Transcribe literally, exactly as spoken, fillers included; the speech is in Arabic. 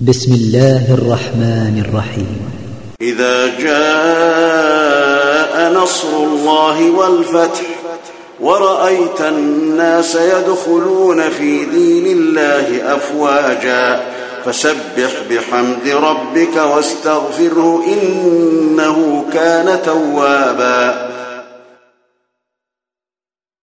بسم الله الرحمن الرحيم. إذا جاء نصر الله والفتح ورأيت الناس يدخلون في دين الله أفواجا فسبح بحمد ربك واستغفره إنه كان توابا